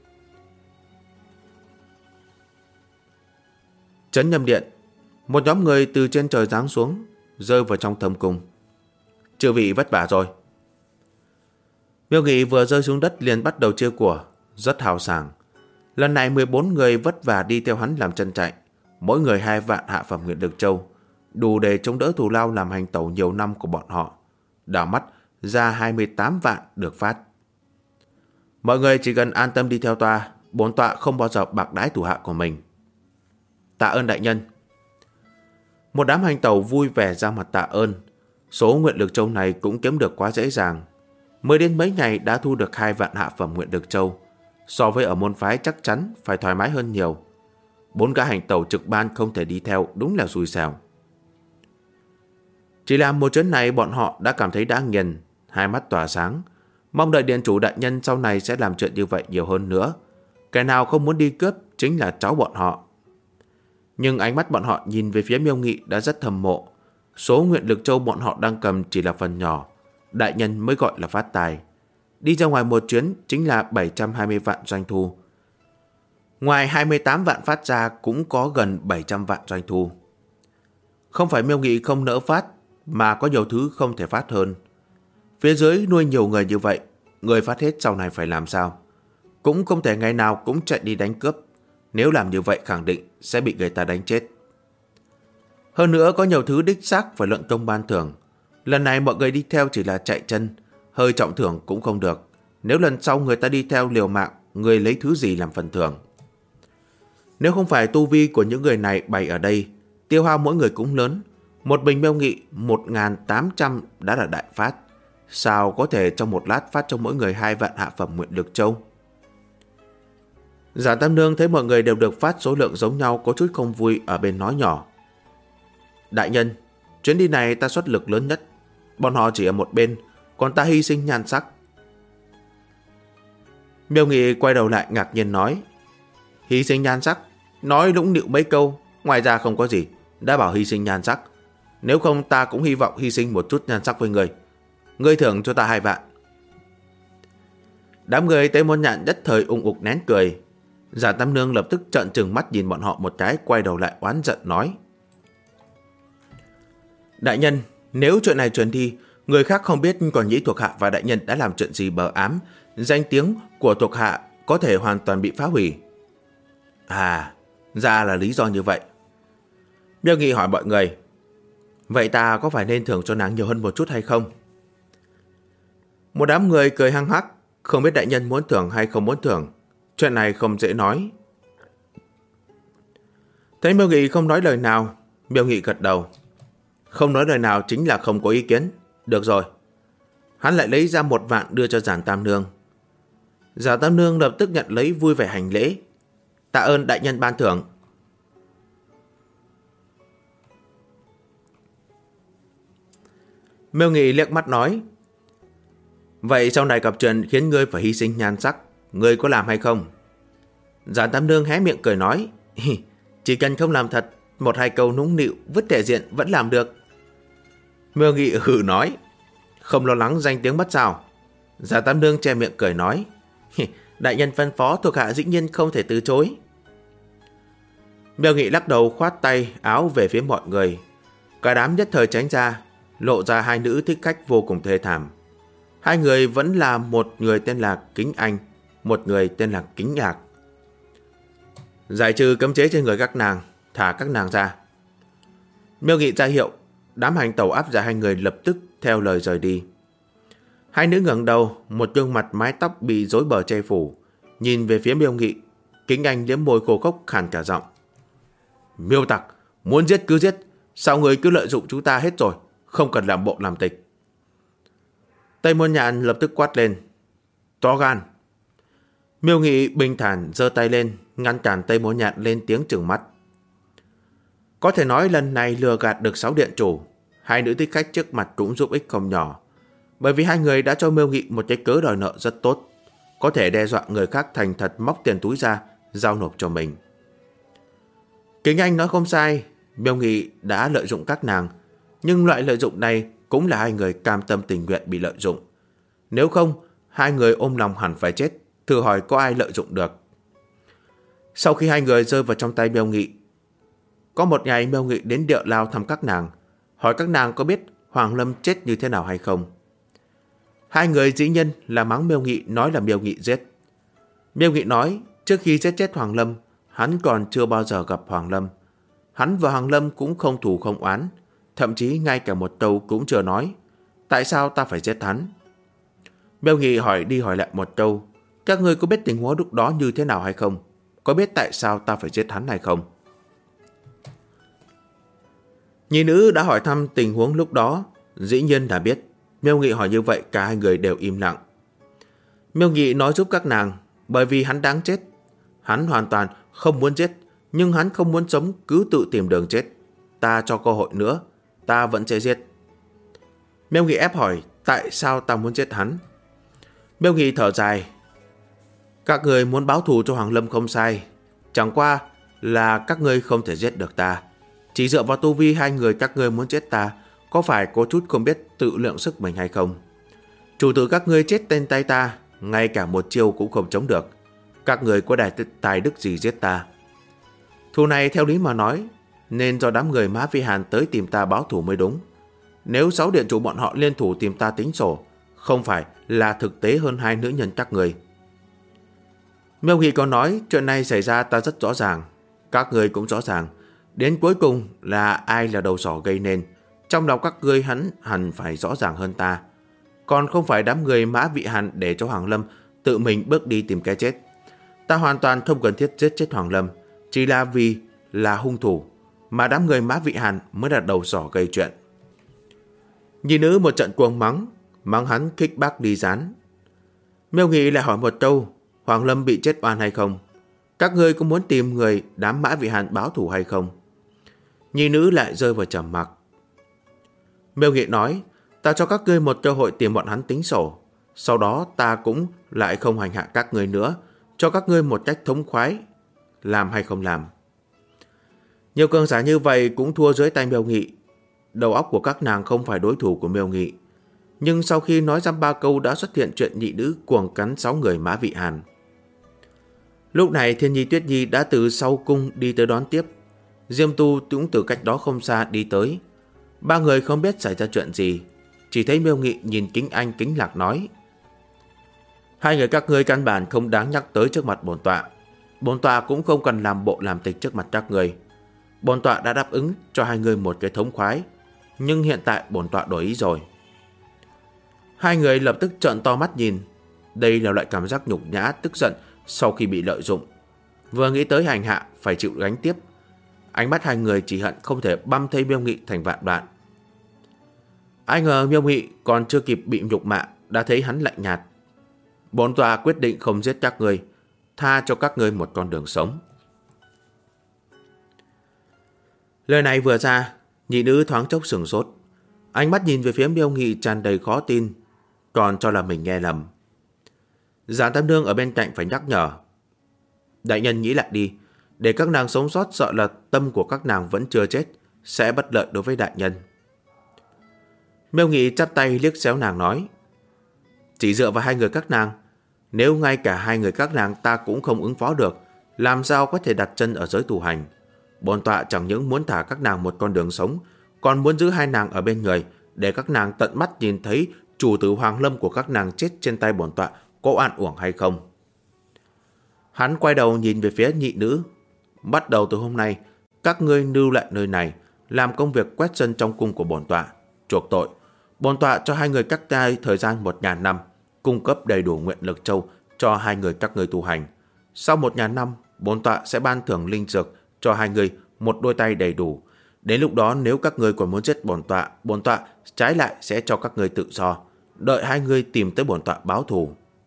Trấn Nhâm Điện. Một nhóm người từ trên trời giáng xuống, rơi vào trong thâm cung. Chư vị vất vả rồi. Miêu Nghị vừa rơi xuống đất liền bắt đầu chia của, rất hào sảng. Lần này 14 người vất vả đi theo hắn làm chân chạy, mỗi người 2 vạn hạ phẩm nguyện lực châu, đủ để chống đỡ thù lao làm hành tẩu nhiều năm của bọn họ. Đảo mắt ra 28 vạn được phát. Mọi người chỉ cần an tâm đi theo toa, bổn tọa không bao giờ bạc đãi thủ hạ của mình. Tạ ơn đại nhân. Một đám hành tẩu vui vẻ ra mặt tạ ơn. Số nguyện lực châu này cũng kiếm được quá dễ dàng. Mới đến mấy ngày đã thu được 2 vạn hạ phẩm nguyện lực châu. So với ở môn phái chắc chắn phải thoải mái hơn nhiều. 4 gã hành tẩu trực ban không thể đi theo, đúng là xui xẻo. Chỉ làm một chuyến này bọn họ đã cảm thấy đã nghiền, hai mắt tỏa sáng. Mong đợi điện chủ đại nhân sau này sẽ làm chuyện như vậy nhiều hơn nữa. Kẻ nào không muốn đi cướp chính là cháu bọn họ. Nhưng ánh mắt bọn họ nhìn về phía Miêu Nghị đã rất thầm mộ. Số nguyện lực châu bọn họ đang cầm chỉ là phần nhỏ, đại nhân mới gọi là phát tài. Đi ra ngoài một chuyến chính là 720 vạn doanh thu. Ngoài 28 vạn phát ra cũng có gần 700 vạn doanh thu. Không phải Miêu Nghị không nỡ phát, mà có nhiều thứ không thể phát hơn. Phía dưới nuôi nhiều người như vậy, người phát hết sau này phải làm sao? Cũng không thể ngày nào cũng chạy đi đánh cướp. Nếu làm như vậy khẳng định sẽ bị người ta đánh chết. Hơn nữa có nhiều thứ đích xác phải luận công ban thưởng. Lần này mọi người đi theo chỉ là chạy chân, hơi trọng thưởng cũng không được. Nếu lần sau người ta đi theo liều mạng, người lấy thứ gì làm phần thưởng? Nếu không phải tu vi của những người này bày ở đây, tiêu hao mỗi người cũng lớn. Một bình Miêu Nghị 1.800 đã là đại phát. Sao có thể trong một lát phát cho mỗi người 2 vạn hạ phẩm nguyện lực châu? Giả Tam Nương thấy mọi người đều được phát số lượng giống nhau, có chút không vui ở bên nói nhỏ. Đại nhân, chuyến đi này ta xuất lực lớn nhất. Bọn họ chỉ ở một bên, còn ta hy sinh nhan sắc. Miêu Nghị quay đầu lại ngạc nhiên nói. Hy sinh nhan sắc? Nói lũng nịu mấy câu, ngoài ra không có gì. Đã bảo hy sinh nhan sắc, Nếu không ta cũng hy vọng hy sinh một chút nhan sắc với ngươi. Ngươi thưởng cho ta 2 vạn. Đám người Tây Môn Nhạn nhất thời ung ục nén cười. Giả Tam Nương lập tức trợn trừng mắt nhìn bọn họ một cái, quay đầu lại oán giận nói: Đại nhân, nếu chuyện này truyền đi, người khác không biết còn nghĩ thuộc hạ và đại nhân đã làm chuyện gì bờ ám, danh tiếng của thuộc hạ có thể hoàn toàn bị phá hủy. À, ra là lý do như vậy. Miêu Nghị hỏi mọi người: Vậy ta có phải nên thưởng cho nàng nhiều hơn một chút hay không? Một đám người cười hăng hắc, không biết đại nhân muốn thưởng hay không muốn thưởng. Chuyện này không dễ nói. Thấy Miêu Nghị không nói lời nào, Miêu Nghị gật đầu. Không nói lời nào chính là không có ý kiến. Được rồi. Hắn lại lấy ra 1 vạn đưa cho Giản Tam Nương. Giản Tam Nương lập tức nhận lấy, vui vẻ hành lễ. Tạ ơn đại nhân ban thưởng. Miêu Nghị liếc mắt nói: Vậy sau này gặp chuyện khiến ngươi phải hy sinh nhan sắc, ngươi có làm hay không? Giản Tam Nương hé miệng cười nói: Chỉ cần không làm thật, 1-2 câu nũng nịu vứt thể diện vẫn làm được. Miêu Nghị hừ nói: Không lo lắng danh tiếng mất sao? Giản Tam Nương che miệng cười nói: Đại nhân phân phó, thuộc hạ dĩ nhiên không thể từ chối. Miêu Nghị lắc đầu khoát tay áo về phía mọi người. Cả đám nhất thời tránh ra, lộ ra 2 nữ thích khách vô cùng thê thảm. 2 người vẫn là một người tên là Kính Anh, một người tên là Kính Nhạc. Giải trừ cấm chế trên người các nàng, thả các nàng ra. Miêu Nghị ra hiệu, đám hành tẩu áp giải 2 người lập tức theo lời rời đi. 2 nữ ngẩng đầu, một gương mặt mái tóc bị rối bờ che phủ, nhìn về phía Miêu Nghị. Kính Anh liếm môi khô khốc khàn cả giọng: Miêu tặc, muốn giết cứ giết, sao người cứ lợi dụng chúng ta hết rồi, không cần làm bộ làm tịch. Tây Môn Nhạn lập tức quát lên: To gan! Miêu Nghị bình thản giơ tay lên, ngăn cản Tây Môn Nhạn lên tiếng trừng mắt. Có thể nói lần này lừa gạt được 6 điện chủ. 2 nữ thích khách trước mặt cũng giúp ích không nhỏ, bởi vì 2 người đã cho Miêu Nghị một cái cớ đòi nợ rất tốt, có thể đe dọa người khác thành thật móc tiền túi ra giao nộp cho mình. Kính Anh nói không sai, Miêu Nghị đã lợi dụng các nàng, nhưng loại lợi dụng này cũng là 2 người cam tâm tình nguyện bị lợi dụng. Nếu không, 2 người ôm lòng hẳn phải chết, thử hỏi có ai lợi dụng được. Sau khi 2 người rơi vào trong tay Miêu Nghị, có một ngày Miêu Nghị đến Địa Lao thăm các nàng, hỏi các nàng có biết Hoàng Lâm chết như thế nào hay không. 2 người dĩ nhiên là mắng Miêu Nghị, nói là Miêu Nghị giết. Miêu Nghị nói trước khi giết chết Hoàng Lâm, hắn còn chưa bao giờ gặp Hoàng Lâm. Hắn và Hoàng Lâm cũng không thù không oán, thậm chí ngay cả một câu cũng chưa nói. Tại sao ta phải giết hắn? Miêu Nghị hỏi đi hỏi lại một câu: Các ngươi có biết tình huống lúc đó như thế nào hay không? Có biết tại sao ta phải giết hắn hay không? Nhi nữ đã hỏi thăm tình huống lúc đó, dĩ nhiên là biết. Miêu Nghị hỏi như vậy, cả 2 người đều im lặng. Miêu Nghị nói giúp các nàng, bởi vì hắn đáng chết. Hắn hoàn toàn không muốn giết, nhưng hắn không muốn sống cứ tự tìm đường chết. Ta cho cơ hội nữa, ta vẫn sẽ giết. Miêu Nghị ép hỏi tại sao ta muốn giết hắn. Miêu Nghị thở dài: Các người muốn báo thù cho Hoàng Lâm không sai, chẳng qua là các ngươi không thể giết được ta. Chỉ dựa vào tu vi 2 người các ngươi muốn giết ta, có phải có chút không biết tự lượng sức mình hay không? Chủ tử các ngươi chết tên tay ta, ngay cả một chiêu cũng không chống được. Các người có tài đức gì giết ta? Thù này theo lý mà nói, nên do đám người Mã Phi Hàn tới tìm ta báo thù mới đúng. Nếu 6 điện chủ bọn họ liên thủ tìm ta tính sổ, không phải là thực tế hơn 2 nữ nhân các người. Miêu Nghị còn nói chuyện này xảy ra ta rất rõ ràng, các người cũng rõ ràng. Đến cuối cùng là ai là đầu sỏ gây nên, trong lòng các ngươi hắn hẳn phải rõ ràng hơn ta. Còn không phải đám người Mã Vị Hàn để cho Hoàng Lâm tự mình bước đi tìm cái chết. Ta hoàn toàn không cần thiết giết chết Hoàng Lâm, chỉ là vì là hung thủ, mà đám người Mã Vị Hàn mới là đầu sỏ gây chuyện. Nhi nữ một trận cuồng mắng hắn khích bác đi rán. Miêu Nghị lại hỏi một câu: Hoàng Lâm bị chết oan hay không? Các ngươi có muốn tìm người đám Mã Vị Hàn báo thù hay không? Nhi nữ lại rơi vào trầm mặc. Miêu Nghị nói: Ta cho các ngươi một cơ hội tìm bọn hắn tính sổ, sau đó ta cũng lại không hành hạ các ngươi nữa, cho các ngươi một cách thống khoái, làm hay không làm. Nhiều cường giả như vậy cũng thua dưới tay Miêu Nghị. đầu óc của các nàng không phải đối thủ của Miêu Nghị. Nhưng sau khi nói ra 3 câu đã xuất hiện chuyện nhị nữ cuồng cắn 6 người Mã Vị Hàn. Lúc này Thiên Nhi Tuyết Nhi đã từ sau cung đi tới đón tiếp. Diêm Tu cũng từ cách đó không xa đi tới. 3 người không biết xảy ra chuyện gì, chỉ thấy Miêu Nghị nhìn Kính Anh kính lạc nói: hai người các ngươi căn bản không đáng nhắc tới trước mặt bổn tọa. Bổn tọa cũng không cần làm bộ làm tịch trước mặt các người. Bổn tọa đã đáp ứng cho hai người một cái thống khoái, nhưng hiện tại bổn tọa đổi ý rồi. Hai người lập tức trợn to mắt nhìn. Đây là loại cảm giác nhục nhã tức giận sau khi bị lợi dụng. Vừa nghĩ tới hành hạ phải chịu gánh tiếp, ánh mắt hai người chỉ hận không thể băm thây Miêu Nghị thành vạn đoạn. Ai ngờ Miêu Nghị còn chưa kịp bị nhục mạ đã thấy hắn lạnh nhạt: bổn tọa quyết định không giết các ngươi, tha cho các ngươi một con đường sống. Lời này vừa ra, nhị nữ thoáng chốc sửng sốt, ánh mắt nhìn về phía Miêu Nghị tràn đầy khó tin, còn cho là mình nghe lầm. Giản Tam Nương ở bên cạnh phải nhắc nhở: đại nhân nghĩ lại đi, để các nàng sống sót sợ là tâm của các nàng vẫn chưa chết, sẽ bất lợi đối với đại nhân. Miêu Nghị chắp tay liếc xéo nàng nói: chỉ dựa vào hai người các nàng, nếu ngay cả hai người các nàng ta cũng không ứng phó được, làm sao có thể đặt chân ở giới tu hành. Bổn tọa chẳng những muốn thả các nàng một con đường sống, còn muốn giữ hai nàng ở bên người, để các nàng tận mắt nhìn thấy chủ tử Hoàng Lâm của các nàng chết trên tay bổn tọa có oan uổng hay không. Hắn quay đầu nhìn về phía nhị nữ: bắt đầu từ hôm nay, các ngươi lưu lại nơi này, làm công việc quét sân trong cung của bổn tọa, chuộc tội. Bổn tọa cho hai người các ngươi thời gian 1000 năm, cung cấp đầy đủ nguyện lực châu cho hai người các ngươi tu hành. Sau 1000 năm, bổn tọa sẽ ban thưởng linh dược cho hai người một đôi tay đầy đủ. Đến lúc đó nếu các ngươi còn muốn giết bổn tọa trái lại sẽ cho các ngươi tự do, đợi hai người tìm tới bổn tọa báo thù.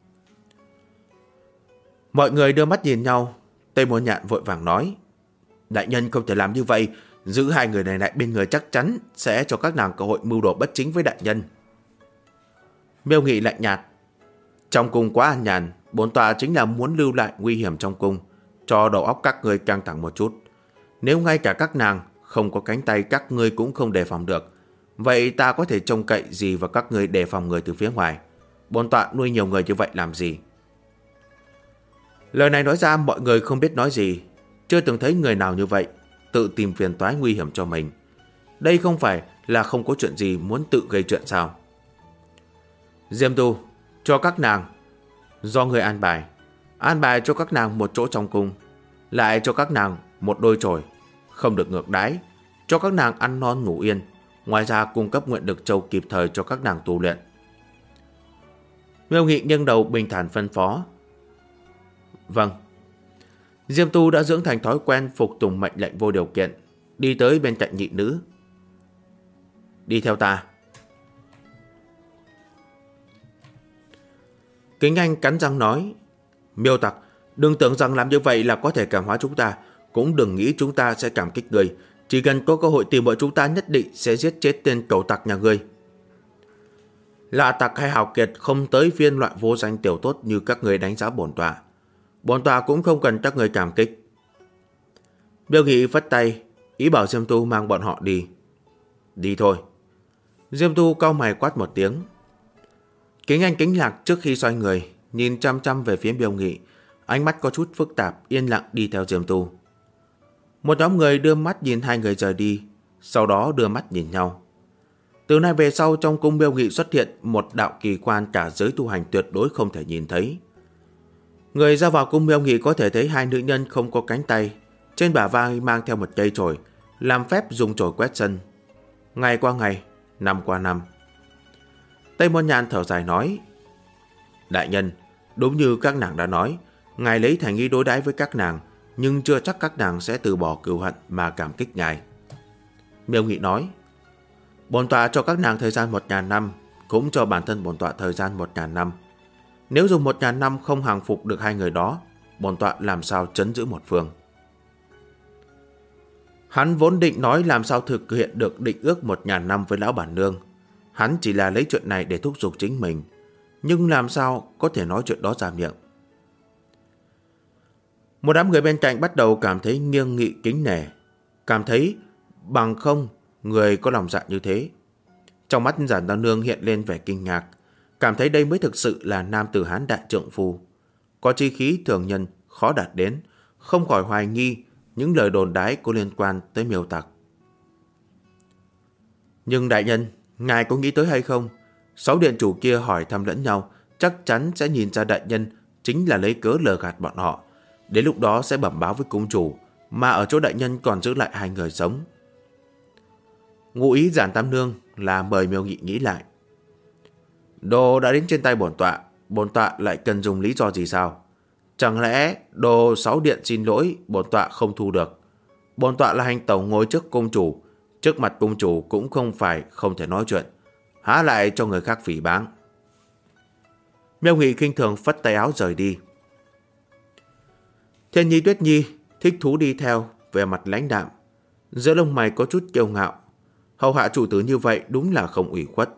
Mọi người đưa mắt nhìn nhau. Tây Môn Nhạn vội vàng nói: đại nhân không thể làm như vậy, giữ hai người này lại bên người chắc chắn sẽ cho các nàng cơ hội mưu đồ bất chính với đại nhân. Miêu Nghị lạnh nhạt: trong cung quá an nhàn, bổn tọa chính là muốn lưu lại nguy hiểm trong cung, cho đầu óc các ngươi căng thẳng một chút. Nếu ngay cả các nàng không có cánh tay các ngươi cũng không đề phòng được, vậy ta có thể trông cậy gì vào các ngươi đề phòng người từ phía ngoài? Bổn tọa nuôi nhiều người như vậy làm gì? Lời này nói ra mọi người không biết nói gì. Chưa từng thấy người nào như vậy, tự tìm phiền toái nguy hiểm cho mình. Đây không phải là không có chuyện gì muốn tự gây chuyện sao? Diêm Tu, cho các nàng do người an bài cho các nàng một chỗ trong cung, lại cho các nàng một đôi chổi, không được ngược đãi, cho các nàng ăn ngon ngủ yên. Ngoài ra cung cấp nguyện lực châu kịp thời cho các nàng tu luyện. Miêu Nghị nghiêng đầu bình thản phân phó: vâng. Diêm Tu đã dưỡng thành thói quen phục tùng mệnh lệnh vô điều kiện, đi tới bên cạnh nhị nữ: đi theo ta. Kính Anh cắn răng nói: Miêu tặc, đừng tưởng rằng làm như vậy là có thể cảm hóa chúng ta, cũng đừng nghĩ chúng ta sẽ cảm kích người. Chỉ cần có cơ hội tìm mọi chúng ta nhất định sẽ giết chết tên cẩu tặc nhà ngươi. Lạ tặc hay hào kiệt không tới phiên loại vô danh tiểu tốt như các người đánh giá bổn tọa. Bổn tọa cũng không cần các người cảm kích. Miêu Nghị phất tay, ý bảo Diêm Tu mang bọn họ đi. Đi thôi. Diêm Tu cau mày quát một tiếng. Kính Anh kính lạc trước khi xoay người, nhìn chăm chăm về phía Miêu Nghị, ánh mắt có chút phức tạp, yên lặng đi theo Diêm Tu. Một nhóm người đưa mắt nhìn hai người rời đi, sau đó đưa mắt nhìn nhau. Từ nay về sau trong cung Miêu Nghị xuất hiện một đạo kỳ quan cả giới tu hành tuyệt đối không thể nhìn thấy. Người ra vào cung Miêu Nghị có thể thấy hai nữ nhân không có cánh tay, trên bả vai mang theo một cây chổi, làm phép dùng chổi quét sân. Ngày qua ngày, năm qua năm. Tây Môn Nhàn thở dài nói: đại nhân, đúng như các nàng đã nói, ngài lấy thành ý đối đãi với các nàng, nhưng chưa chắc các nàng sẽ từ bỏ cừu hận mà cảm kích ngài. Miêu Nghị nói: bổn tọa cho các nàng thời gian 1000 năm, cũng cho bản thân bổn tọa thời gian 1000 năm. Nếu dùng 1000 năm không hàng phục được hai người đó, bổn tọa làm sao trấn giữ một phương. Hắn vốn định nói làm sao thực hiện được định ước 1000 năm với lão bản nương. Hắn chỉ là lấy chuyện này để thúc giục chính mình, nhưng làm sao có thể nói chuyện đó ra miệng. Một đám người bên cạnh bắt đầu cảm thấy nghiêng nghị kính nể, cảm thấy bằng không người có lòng dạ như thế. Trong mắt Giản Tam Nương hiện lên vẻ kinh ngạc, cảm thấy đây mới thực sự là nam tử Hán đại trượng phu, có chi khí thường nhân khó đạt đến, không khỏi hoài nghi những lời đồn đãi có liên quan tới Miêu Tặc. Nhưng đại nhân, ngài có nghĩ tới hay không? 6 điện chủ kia hỏi thăm lẫn nhau, chắc chắn sẽ nhìn ra đại nhân chính là lấy cớ lừa gạt bọn họ. Đến lúc đó sẽ bẩm báo với cung chủ, mà ở chỗ đại nhân còn giữ lại 2 người sống. Ngụ ý Giản Tam Nương là mời Miêu Nghị nghĩ lại. Đồ đã đến trên tay bổn tọa lại cần dùng lý do gì sao? Chẳng lẽ đồ 6 điện xin lỗi bổn tọa không thu được? Bổn tọa là hành tẩu ngồi trước cung chủ, trước mặt cung chủ cũng không phải không thể nói chuyện, há lại cho người khác phỉ báng. Miêu Nghị khinh thường phất tay áo rời đi. Thiên Nhi Tuyết Nhi thích thú đi theo, về mặt lãnh đạm, giữa lông mày có chút kiêu ngạo. Hầu hạ chủ tử như vậy đúng là không ủy khuất.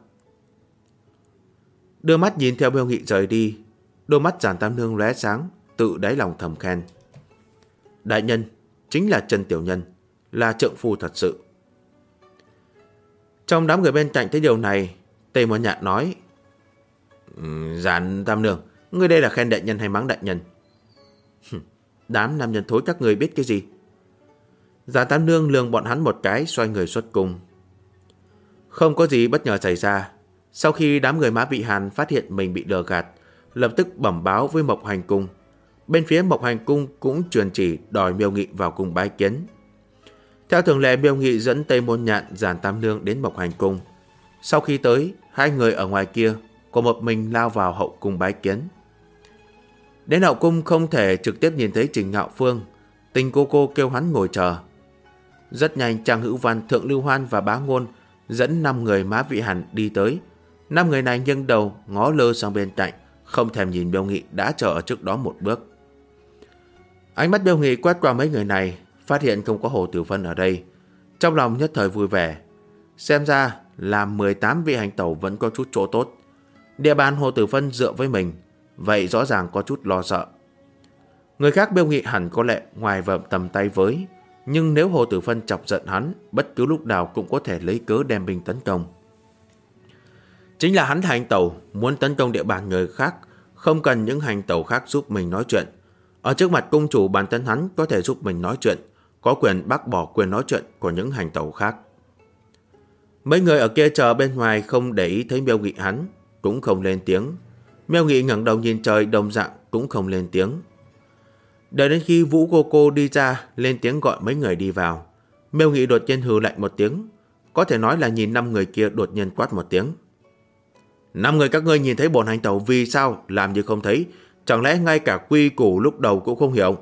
Đưa mắt nhìn theo Miêu Nghị rời đi, đôi mắt Giản Tam Nương lóe sáng, tự đáy lòng thầm khen. Đại nhân chính là Trần tiểu nhân, là trượng phu thật sự. Trong đám người bên cạnh thấy điều này, Tề Môn Nhạn nói: Giản Tam Nương, ngươi đây là khen đại nhân hay mắng đại nhân? Đám nam nhân thối các người biết cái gì? Giản Tam Nương lườm bọn hắn một cái, xoay người xuất cung. Không có gì bất ngờ xảy ra. Sau khi đám người Mã Vị Hàn phát hiện mình bị lừa gạt, lập tức bẩm báo với Mộc Hành Cung. Bên phía Mộc Hành Cung cũng truyền chỉ đòi Miêu Nghị vào cung bái kiến. Theo thường lệ, Miêu Nghị dẫn Tây Môn Nhạn, Giản Tam Nương đến Mộc Hành Cung. Sau khi tới, 2 người ở ngoài kia có một mình lao vào hậu cung bái kiến. Đến hậu cung không thể trực tiếp nhìn thấy Trình Ngạo Phương, Tình cô kêu hắn ngồi chờ. Rất nhanh, Trang Hữu Văn, Thượng Lưu Hoan và Bá Ngôn dẫn 5 người Mã Vị Hàn đi tới. 5 người này nghiêng đầu ngó lơ sang bên cạnh, không thèm nhìn Miêu Nghị đã chờ ở trước đó một bước. Ánh mắt Miêu Nghị quét qua mấy người này, phát hiện không có Hồ Tử Phân ở đây, trong lòng nhất thời vui vẻ. Xem ra là 18 vị hành tẩu vẫn có chút chỗ tốt. Địa bàn Hồ Tử Phân dựa với mình, vậy rõ ràng có chút lo sợ. Người khác Miêu Nghị hẳn có lẽ ngoài vợm tầm tay với, nhưng nếu Hồ Tử Phân chọc giận hắn, bất cứ lúc nào cũng có thể lấy cớ đem binh tấn công. Chính là hắn hành tẩu muốn tấn công địa bàn người khác, không cần những hành tẩu khác giúp mình nói chuyện. Ở trước mặt cung chủ, bản thân hắn có thể giúp mình nói chuyện, có quyền bác bỏ quyền nói chuyện của những hành tẩu khác. Mấy người ở kia chờ bên ngoài không để ý thấy Miêu Nghị, hắn cũng không lên tiếng. Miêu Nghị ngẩng đầu nhìn trời, đồng dạng cũng không lên tiếng. Đợi đến khi Vũ cô đi ra, lên tiếng gọi mấy người đi vào. Miêu Nghị đột nhiên hừ lạnh một tiếng, có thể nói là nhìn 5 người kia đột nhiên quát một tiếng. 5 người các ngươi nhìn thấy bổn hành tẩu vì sao làm như không thấy? Chẳng lẽ ngay cả quy củ lúc đầu cũng không hiểu?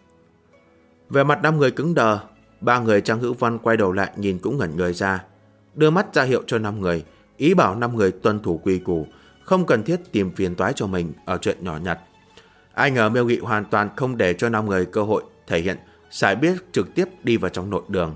Về mặt 5 người cứng đờ. 3 người Trang Hữu Văn quay đầu lại nhìn cũng ngẩn người ra, đưa mắt ra hiệu cho 5 người, ý bảo 5 người tuân thủ quy củ, không cần thiết tìm phiền toái cho mình ở chuyện nhỏ nhặt. Ai ngờ Miêu Nghị hoàn toàn không để cho 5 người cơ hội thể hiện, sải biết trực tiếp đi vào trong nội đường.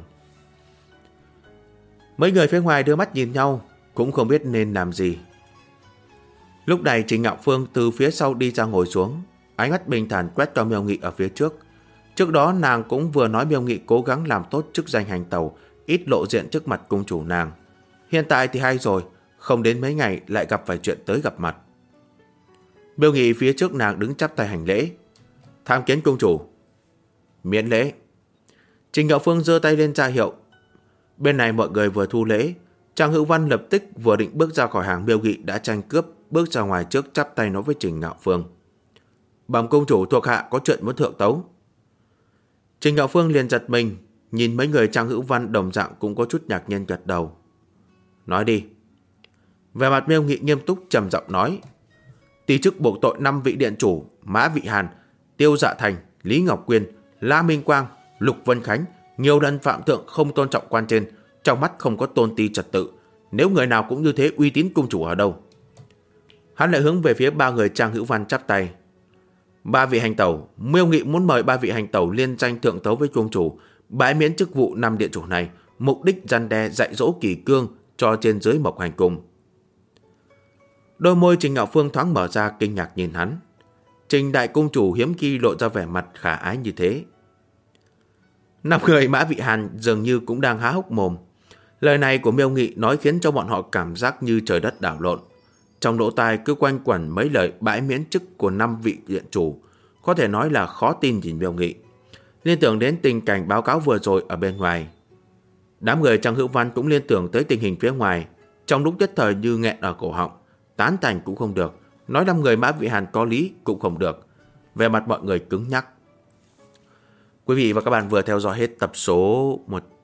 Mấy người phía ngoài đưa mắt nhìn nhau, cũng không biết nên làm gì. Lúc này Trình Ngạo Phương từ phía sau đi ra ngồi xuống, ánh mắt bình thản quét cho Miêu Nghị ở phía trước. Trước đó nàng cũng vừa nói Miêu Nghị cố gắng làm tốt chức danh hành tẩu, ít lộ diện trước mặt cung chủ nàng. Hiện tại thì hay rồi, không đến mấy ngày lại gặp phải chuyện tới gặp mặt. Miêu Nghị phía trước nàng đứng chắp tay hành lễ. Tham kiến cung chủ. Miễn lễ. Trình Ngạo Phương giơ tay lên ra hiệu. Bên này mọi người vừa thu lễ, Trang Hữu Văn lập tức vừa định bước ra khỏi hàng, Miêu Nghị đã tranh cướp bước ra ngoài trước, chắp tay nói với Trình Ngạo Phương. Bẩm cung chủ, thuộc hạ có chuyện muốn thượng tấu. Trình Ngạo Phương liền giật mình, nhìn mấy người Trang Hữu Văn đồng dạng cũng có chút ngạc nhiên, gật đầu. Nói đi. Về mặt Miêu Nghị nghiêm túc trầm giọng nói. Ti chức buộc tội 5 vị điện chủ Mã Vị Hàn, Tiêu Dạ Thành, Lý Ngọc Quyên, La Minh Quang, Lục Vân Khánh nhiều lần phạm thượng không tôn trọng quan trên, trong mắt không có tôn ti trật tự. Nếu người nào cũng như thế, uy tín cung chủ ở đâu? Hắn lại hướng về phía 3 người Trang Hữu Văn chắp tay. 3 vị hành tẩu, Miêu Nghị muốn mời 3 vị hành tẩu liên danh thượng tấu với cung chủ, bãi miễn chức vụ 5 điện chủ này, mục đích răn đe dạy dỗ kỷ cương cho trên dưới Mộc Hành Cung. Đôi môi Trình Ngạo Phương thoáng mở ra, kinh ngạc nhìn hắn. Trình đại cung chủ hiếm khi lộ ra vẻ mặt khả ái như thế. 5 người Mã Vị Hàn dường như cũng đang há hốc mồm. Lời này của Miêu Nghị nói khiến cho bọn họ cảm giác như trời đất đảo lộn. Trong lỗ tai cứ quanh quẩn mấy lời bãi miễn chức của 5 vị viện chủ, có thể nói là khó tin nhìn Miêu Nghị. Liên tưởng đến tình cảnh báo cáo vừa rồi ở bên ngoài. Đám người Trang Hữu Văn cũng liên tưởng tới tình hình phía ngoài, trong lúc nhất thời như nghẹn ở cổ họng, tán thành cũng không được, nói 5 người Mã Vị Hàn có lý cũng không được. Về mặt mọi người cứng nhắc. Quý vị và các bạn vừa theo dõi hết tập số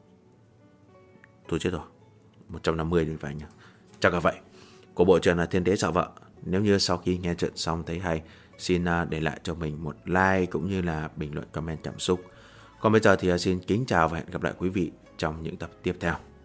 150 thì phải nhỉ? Chắc là vậy. Của bộ truyện là Thiên Đế Sợ Vợ. Nếu như sau khi nghe chuyện xong thấy hay, xin để lại cho mình một like cũng như là bình luận comment cảm xúc. Còn bây giờ thì xin kính chào và hẹn gặp lại quý vị trong những tập tiếp theo.